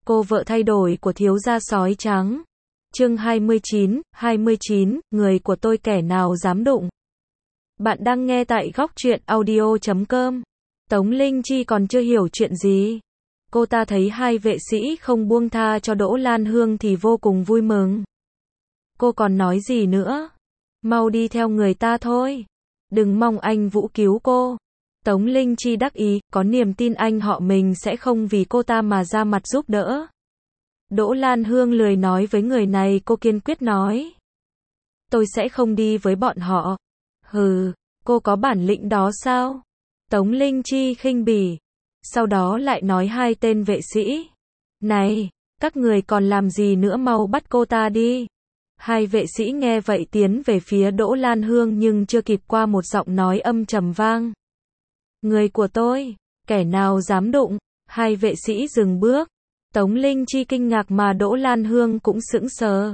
Cô vợ thay đổi của thiếu gia sói trắng. Chương 29, người của tôi kẻ nào dám đụng. Bạn đang nghe tại góc truyện audio.com. Tống Linh Chi còn chưa hiểu chuyện gì. Cô ta thấy hai vệ sĩ không buông tha cho Đỗ Lan Hương thì vô cùng vui mừng. Cô còn nói gì nữa? Mau đi theo người ta thôi. Đừng mong anh Vũ cứu cô. Tống Linh Chi đắc ý, có niềm tin anh họ mình sẽ không vì cô ta mà ra mặt giúp đỡ. Đỗ Lan Hương lười nói với người này, cô kiên quyết nói. Tôi sẽ không đi với bọn họ. Hừ, cô có bản lĩnh đó sao? Tống Linh Chi khinh bỉ. Sau đó lại nói hai tên vệ sĩ. Này, các người còn làm gì nữa, mau bắt cô ta đi. Hai vệ sĩ nghe vậy tiến về phía Đỗ Lan Hương nhưng chưa kịp qua một giọng nói âm trầm vang. Người của tôi, kẻ nào dám đụng. Hai vệ sĩ dừng bước. Tống Linh Chi kinh ngạc mà Đỗ Lan Hương cũng sững sờ.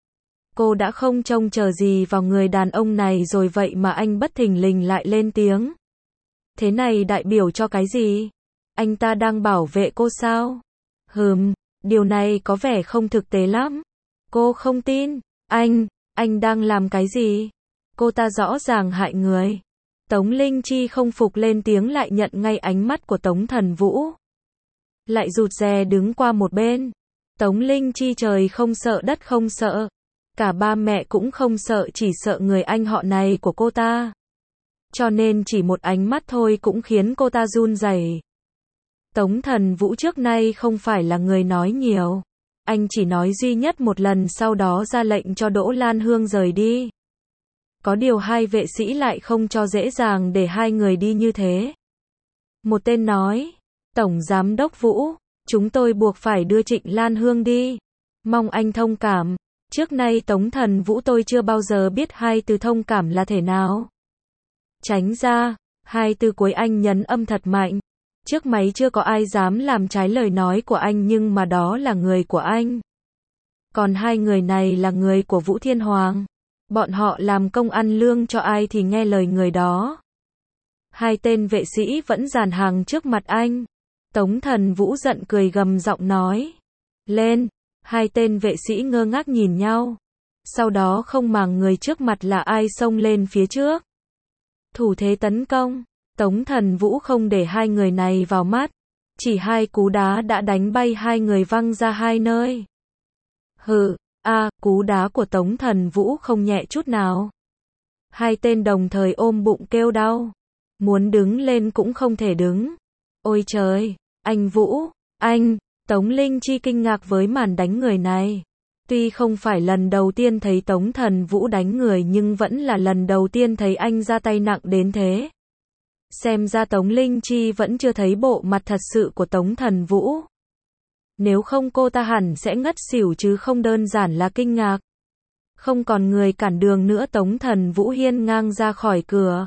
Cô đã không trông chờ gì vào người đàn ông này rồi vậy mà anh bất thình lình lại lên tiếng. Thế này đại biểu cho cái gì? Anh ta đang bảo vệ cô sao? Điều này có vẻ không thực tế lắm. Cô không tin. Anh đang làm cái gì? Cô ta rõ ràng hại người. Tống Linh Chi không phục lên tiếng, lại nhận ngay ánh mắt của Tống Thần Vũ. Lại rụt rè đứng qua một bên. Tống Linh Chi trời không sợ đất không sợ. Cả ba mẹ cũng không sợ, chỉ sợ người anh họ này của cô ta. Cho nên chỉ một ánh mắt thôi cũng khiến cô ta run rẩy. Tống Thần Vũ trước nay không phải là người nói nhiều. Anh chỉ nói duy nhất một lần, sau đó ra lệnh cho Đỗ Lan Hương rời đi. Có điều hai vệ sĩ lại không cho dễ dàng để hai người đi như thế. Một tên nói, Tổng Giám đốc Vũ, chúng tôi buộc phải đưa Trịnh Lan Hương đi. Mong anh thông cảm. Trước nay Tống Thần Vũ tôi chưa bao giờ biết hai từ thông cảm là thế nào. Tránh ra, hai từ cuối anh nhấn âm thật mạnh. Trước máy chưa có ai dám làm trái lời nói của anh, nhưng mà đó là người của anh. Còn hai người này là người của Vũ Thiên Hoàng. Bọn họ làm công ăn lương cho ai thì nghe lời người đó. Hai tên vệ sĩ vẫn dàn hàng trước mặt anh. Tống Thần Vũ giận cười gầm giọng nói. Lên. Hai tên vệ sĩ ngơ ngác nhìn nhau. Sau đó không màng người trước mặt là ai xông lên phía trước. Thủ thế tấn công. Tống Thần Vũ không để hai người này vào mắt. Chỉ hai cú đá đã đánh bay hai người văng ra hai nơi. Cú đá của Tống Thần Vũ không nhẹ chút nào. Hai tên đồng thời ôm bụng kêu đau. Muốn đứng lên cũng không thể đứng. Ôi trời, anh Vũ, anh! Tống Linh Chi kinh ngạc với màn đánh người này. Tuy không phải lần đầu tiên thấy Tống Thần Vũ đánh người nhưng vẫn là lần đầu tiên thấy anh ra tay nặng đến thế. Xem ra Tống Linh Chi vẫn chưa thấy bộ mặt thật sự của Tống Thần Vũ. Nếu không cô ta hẳn sẽ ngất xỉu chứ không đơn giản là kinh ngạc. Không còn người cản đường nữa, Tống Thần Vũ hiên ngang ra khỏi cửa.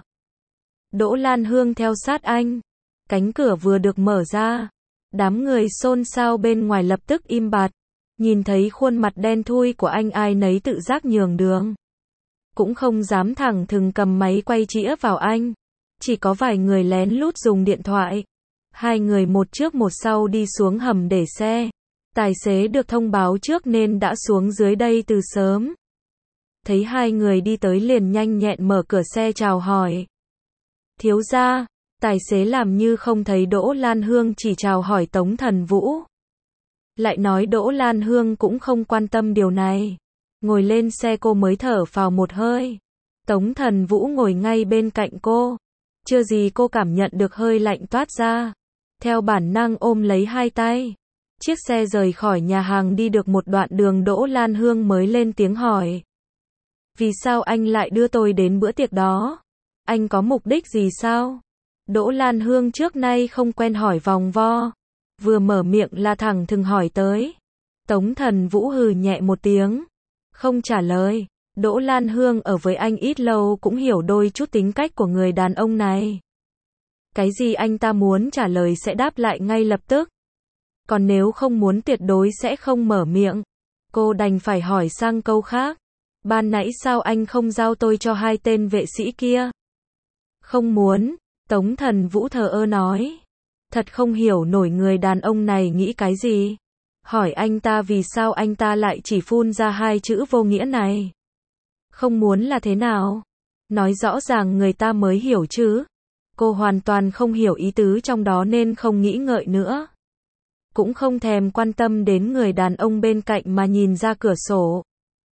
Đỗ Lan Hương theo sát anh. Cánh cửa vừa được mở ra. Đám người xôn xao bên ngoài lập tức im bặt. Nhìn thấy khuôn mặt đen thui của anh, ai nấy tự giác nhường đường. Cũng không dám thẳng thừng cầm máy quay chĩa vào anh. Chỉ có vài người lén lút dùng điện thoại. Hai người một trước một sau đi xuống hầm để xe. Tài xế được thông báo trước nên đã xuống dưới đây từ sớm. Thấy hai người đi tới liền nhanh nhẹn mở cửa xe chào hỏi. Thiếu gia. Tài xế làm như không thấy Đỗ Lan Hương, chỉ chào hỏi Tống Thần Vũ. Lại nói Đỗ Lan Hương cũng không quan tâm điều này. Ngồi lên xe cô mới thở phào một hơi. Tống Thần Vũ ngồi ngay bên cạnh cô. Chưa gì cô cảm nhận được hơi lạnh toát ra. Theo bản năng ôm lấy hai tay. Chiếc xe rời khỏi nhà hàng đi được một đoạn đường, Đỗ Lan Hương mới lên tiếng hỏi. Vì sao anh lại đưa tôi đến bữa tiệc đó? Anh có mục đích gì sao? Đỗ Lan Hương trước nay không quen hỏi vòng vo. Vừa mở miệng là thẳng thừng hỏi tới. Tống Thần Vũ hừ nhẹ một tiếng. Không trả lời. Đỗ Lan Hương ở với anh ít lâu cũng hiểu đôi chút tính cách của người đàn ông này. Cái gì anh ta muốn trả lời sẽ đáp lại ngay lập tức. Còn nếu không muốn tuyệt đối sẽ không mở miệng. Cô đành phải hỏi sang câu khác. Ban nãy sao anh không giao tôi cho hai tên vệ sĩ kia? Không muốn. Tống Thần Vũ thờ ơ nói. Thật không hiểu nổi người đàn ông này nghĩ cái gì. hỏi anh ta vì sao anh ta lại chỉ phun ra hai chữ vô nghĩa này. Không muốn là thế nào? Nói rõ ràng người ta mới hiểu chứ. Cô hoàn toàn không hiểu ý tứ trong đó nên không nghĩ ngợi nữa. Cũng không thèm quan tâm đến người đàn ông bên cạnh mà nhìn ra cửa sổ.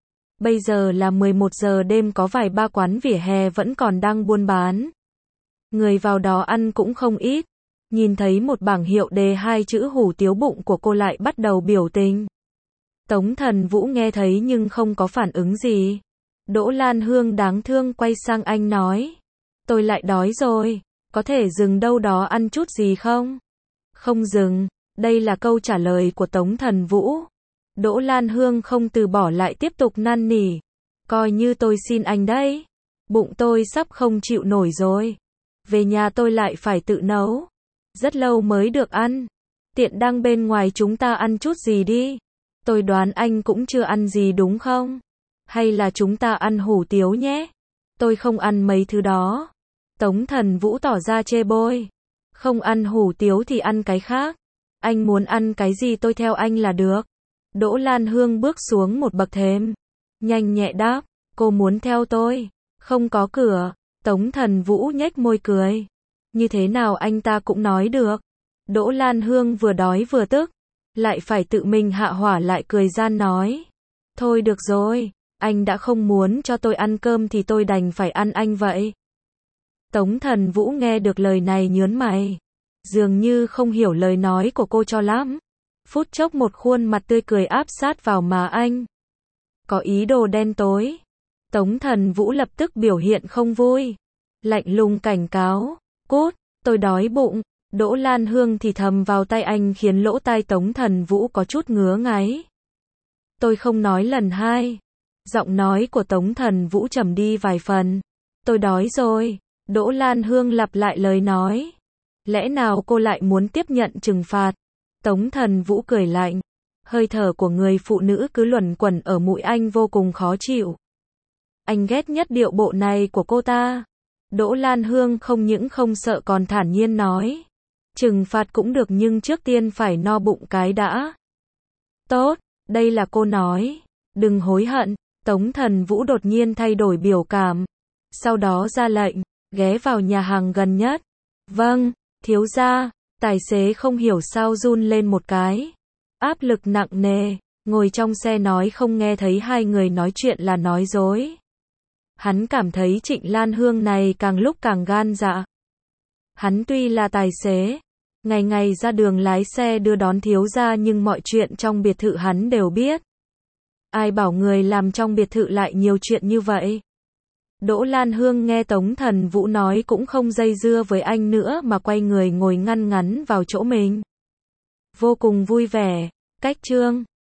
Bây giờ là 11 giờ đêm, có vài ba quán vỉa hè vẫn còn đang buôn bán. Người vào đó ăn cũng không ít. Nhìn thấy một bảng hiệu đề hai chữ hủ tiếu, bụng của cô lại bắt đầu biểu tình. Tống Thần Vũ nghe thấy nhưng không có phản ứng gì. Đỗ Lan Hương đáng thương quay sang anh nói. Tôi lại đói rồi, có thể dừng đâu đó ăn chút gì không? Không dừng, đây là câu trả lời của Tống Thần Vũ. Đỗ Lan Hương không từ bỏ lại tiếp tục năn nỉ. Coi như tôi xin anh đấy. Bụng tôi sắp không chịu nổi rồi. Về nhà tôi lại phải tự nấu. Rất lâu mới được ăn. Tiện đang bên ngoài chúng ta ăn chút gì đi. Tôi đoán anh cũng chưa ăn gì đúng không? Hay là chúng ta ăn hủ tiếu nhé? Tôi không ăn mấy thứ đó. Tống Thần Vũ tỏ ra chê bôi. Không ăn hủ tiếu thì ăn cái khác. Anh muốn ăn cái gì tôi theo anh là được. Đỗ Lan Hương bước xuống một bậc thềm. Nhanh nhẹ đáp, cô muốn theo tôi. Không có cửa. Tống Thần Vũ nhếch môi cười. Như thế nào anh ta cũng nói được. Đỗ Lan Hương vừa đói vừa tức. Lại phải tự mình hạ hỏa, lại cười gian nói. Thôi được rồi, anh đã không muốn cho tôi ăn cơm thì tôi đành phải ăn anh vậy. Tống Thần Vũ nghe được lời này nhớn mày. Dường như không hiểu lời nói của cô cho lắm. Phút chốc một khuôn mặt tươi cười áp sát vào má anh. Có ý đồ đen tối. Tống Thần Vũ lập tức biểu hiện không vui. Lạnh lùng cảnh cáo. Cút, tôi đói bụng. Đỗ Lan Hương thì thầm vào tai anh khiến lỗ tai Tống Thần Vũ có chút ngứa ngáy. Tôi không nói lần hai. Giọng nói của Tống Thần Vũ trầm đi vài phần. Tôi đói rồi. Đỗ Lan Hương lặp lại lời nói. Lẽ nào cô lại muốn tiếp nhận trừng phạt? Tống Thần Vũ cười lạnh. Hơi thở của người phụ nữ cứ luẩn quẩn ở mũi anh vô cùng khó chịu. Anh ghét nhất điệu bộ này của cô ta. Đỗ Lan Hương không những không sợ còn thản nhiên nói. Trừng phạt cũng được nhưng trước tiên phải no bụng cái đã. Tốt, đây là cô nói. Đừng hối hận. Tống Thần Vũ đột nhiên thay đổi biểu cảm. Sau đó ra lệnh, ghé vào nhà hàng gần nhất. Vâng, thiếu gia. Tài xế không hiểu sao run lên một cái. Áp lực nặng nề, ngồi trong xe nói không nghe thấy hai người nói chuyện là nói dối. Hắn cảm thấy Trịnh Lan Hương này càng lúc càng gan dạ. Hắn tuy là tài xế, ngày ngày ra đường lái xe đưa đón thiếu gia nhưng mọi chuyện trong biệt thự hắn đều biết. Ai bảo người làm trong biệt thự lại nhiều chuyện như vậy. Đỗ Lan Hương nghe Tống Thần Vũ nói cũng không dây dưa với anh nữa mà quay người ngồi ngăn ngắn vào chỗ mình. Vô cùng vui vẻ. Cách chương